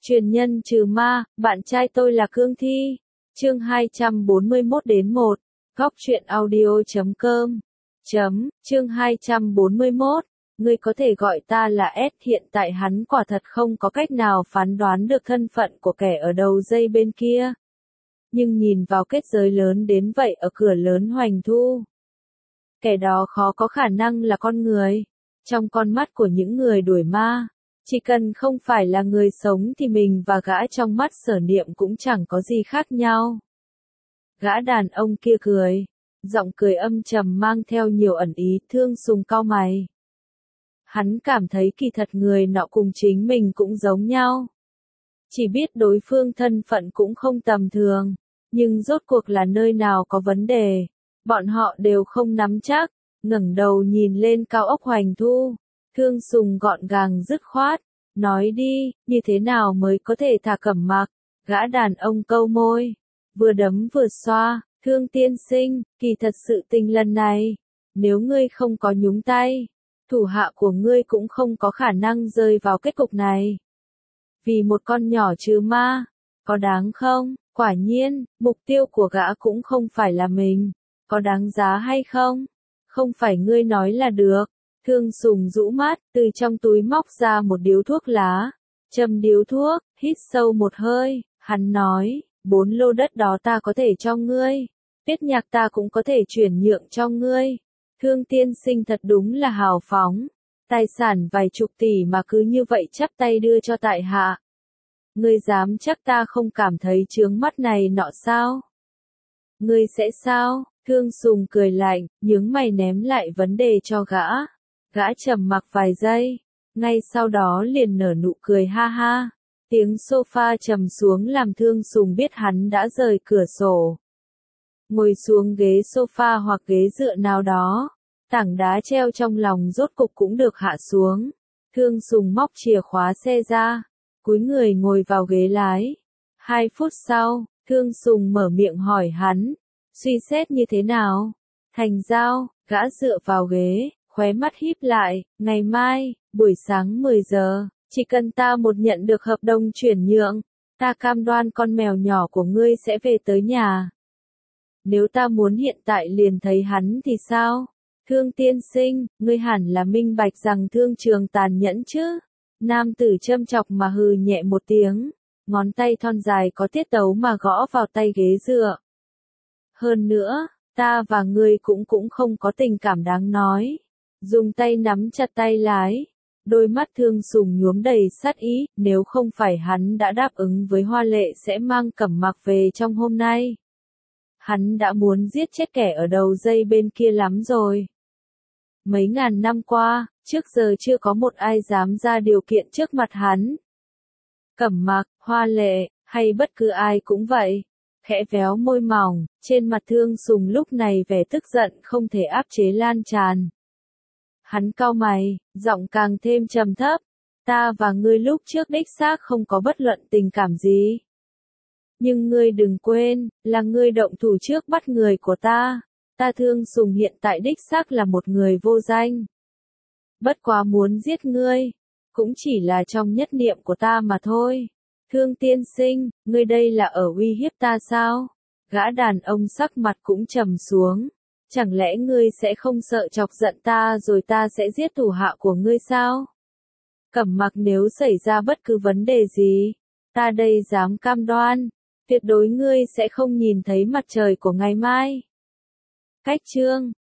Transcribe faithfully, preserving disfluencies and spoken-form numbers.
Truyền nhân trừ ma, bạn trai tôi là Cương Thi. Chương hai trăm bốn mươi mốt đến một. Góc truyện audio chấm com. Chấm, chương hai trăm bốn mươi mốt. Ngươi có thể gọi ta là S, hiện tại hắn quả thật không có cách nào phán đoán được thân phận của kẻ ở đầu dây bên kia. Nhưng nhìn vào kết giới lớn đến vậy ở cửa lớn Hoành Thu, kẻ đó khó có khả năng là con người. Trong con mắt của những người đuổi ma, chỉ cần không phải là người sống thì mình và gã trong mắt Sở Niệm cũng chẳng có gì khác nhau. Gã đàn ông kia cười, giọng cười âm trầm mang theo nhiều ẩn ý. Thương Sùng cau mày. Hắn cảm thấy kỳ thật người nọ cùng chính mình cũng giống nhau. Chỉ biết đối phương thân phận cũng không tầm thường, nhưng rốt cuộc là nơi nào có vấn đề, bọn họ đều không nắm chắc. Ngẩng đầu nhìn lên cao ốc Hoành Thu, Thương Sùng gọn gàng dứt khoát, nói đi, như thế nào mới có thể thả Cẩm Mặc? Gã đàn ông câu môi, vừa đấm vừa xoa. Thương tiên sinh, kỳ thật sự tình lần này, nếu ngươi không có nhúng tay, thủ hạ của ngươi cũng không có khả năng rơi vào kết cục này. Vì một con nhỏ trừ ma, có đáng không? Quả nhiên, mục tiêu của gã cũng không phải là mình. Có đáng giá hay không? Không phải ngươi nói là được. Thương Sùng rũ mắt, từ trong túi móc ra một điếu thuốc lá. Châm điếu thuốc, hít sâu một hơi, hắn nói, bốn lô đất đó ta có thể cho ngươi. Tiết nhạc ta cũng có thể chuyển nhượng cho ngươi. Thương tiên sinh thật đúng là hào phóng. Tài sản vài chục tỷ mà cứ như vậy chắp tay đưa cho tại hạ. Ngươi dám chắc ta không cảm thấy chướng mắt này nọ sao? Ngươi sẽ sao? Thương Sùng cười lạnh, nhướng mày ném lại vấn đề cho gã. Gã trầm mặc vài giây, ngay sau đó liền nở nụ cười ha ha. Tiếng sofa trầm xuống làm Thương Sùng biết hắn đã rời cửa sổ. Ngồi xuống ghế sofa hoặc ghế dựa nào đó, tảng đá treo trong lòng rốt cục cũng được hạ xuống. Thương Sùng móc chìa khóa xe ra, cúi người ngồi vào ghế lái. Hai phút sau, Thương Sùng mở miệng hỏi hắn, suy xét như thế nào? Thành giao. Gã dựa vào ghế, khóe mắt híp lại, ngày mai, buổi sáng mười giờ, chỉ cần ta một nhận được hợp đồng chuyển nhượng, ta cam đoan con mèo nhỏ của ngươi sẽ về tới nhà. Nếu ta muốn hiện tại liền thấy hắn thì sao? Thương tiên sinh, ngươi hẳn là minh bạch rằng thương trường tàn nhẫn chứ? Nam tử châm chọc mà hừ nhẹ một tiếng, ngón tay thon dài có tiết tấu mà gõ vào tay ghế dựa. Hơn nữa, ta và ngươi cũng cũng không có tình cảm đáng nói. Dùng tay nắm chặt tay lái, đôi mắt Thương Sùng nhuốm đầy sát ý. Nếu không phải hắn đã đáp ứng với Hoa Lệ sẽ mang Cẩm Mặc về trong hôm nay, hắn đã muốn giết chết kẻ ở đầu dây bên kia lắm rồi. Mấy ngàn năm qua, trước giờ chưa có một ai dám ra điều kiện trước mặt hắn. Cẩm Mặc, Hoa Lệ, hay bất cứ ai cũng vậy. Khẽ véo môi mỏng, trên mặt Thương Sùng lúc này vẻ tức giận không thể áp chế lan tràn. Hắn cau mày, giọng càng thêm trầm thấp. Ta và ngươi lúc trước đích xác không có bất luận tình cảm gì. Nhưng ngươi đừng quên, là ngươi động thủ trước bắt người của ta. Ta Thương Sùng hiện tại đích xác là một người vô danh. Bất quá muốn giết ngươi, cũng chỉ là trong nhất niệm của ta mà thôi. Thương tiên sinh, ngươi đây là ở uy hiếp ta sao? Gã đàn ông sắc mặt cũng trầm xuống. Chẳng lẽ ngươi sẽ không sợ chọc giận ta rồi ta sẽ giết thủ hạ của ngươi sao? Cẩm Mặc, nếu xảy ra bất cứ vấn đề gì, ta đây dám cam đoan, tuyệt đối ngươi sẽ không nhìn thấy mặt trời của ngày mai. Cách chương